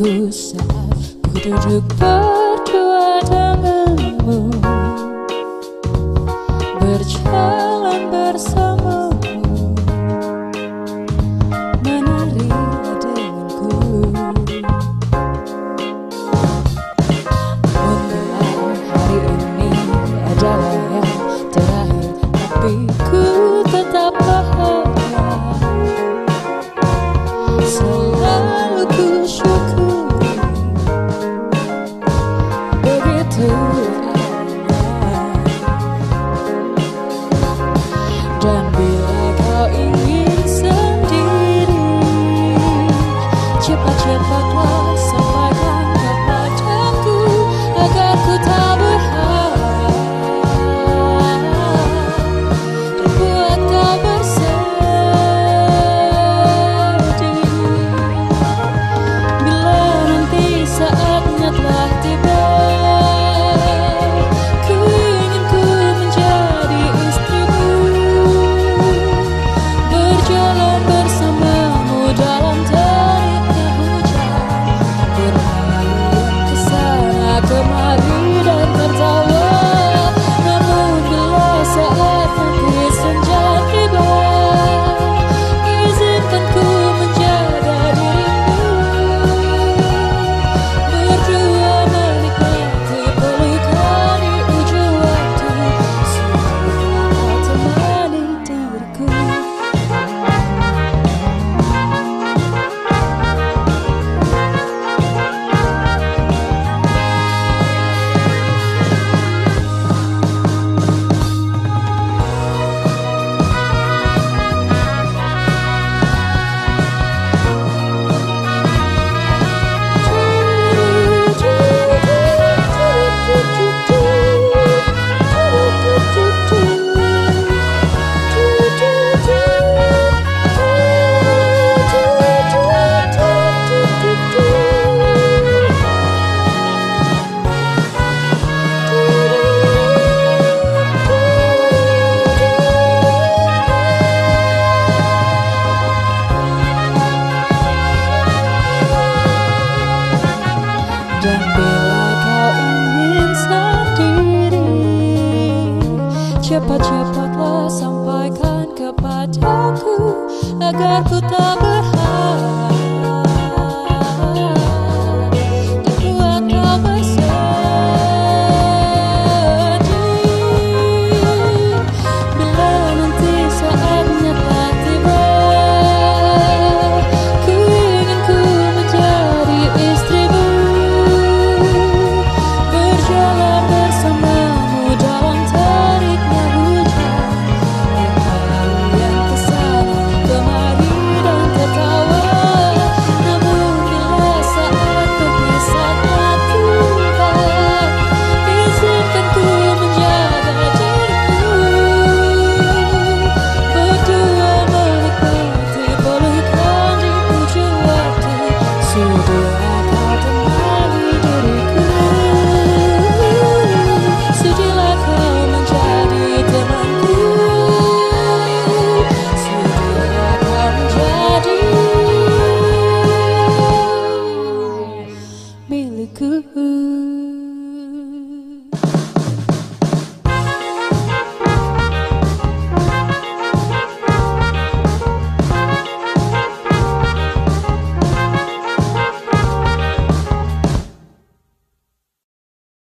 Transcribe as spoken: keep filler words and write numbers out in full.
diriku saat ku duduk berdua denganmu, berjalan bersamamu, menarilah denganku. Namun hari ini adalah yang terakhir, tapi ku tetap bahagia. Selalu ku syukuri, begitu adanya. Dan bila kau ingin sendiri, cepat-cepatlah sampaikan kepadaku agar ku tak berharap dan buat kau bersedih. Bila nanti saatnya telah tiba, ku ingin ku menjadi istrimu, berjalan bersamamu dalam teriknya hujan, bermain kesana kemari dan tertawa. Namun bila saat nanti senja tiba, izinkan ku menjaga dirimu, berdua menikmati pelukan di ujung waktu, semua temani diriku. Dan bila kau ingin sendiri, cepat-cepatlah sampaikan kepadaku agar ku tak ber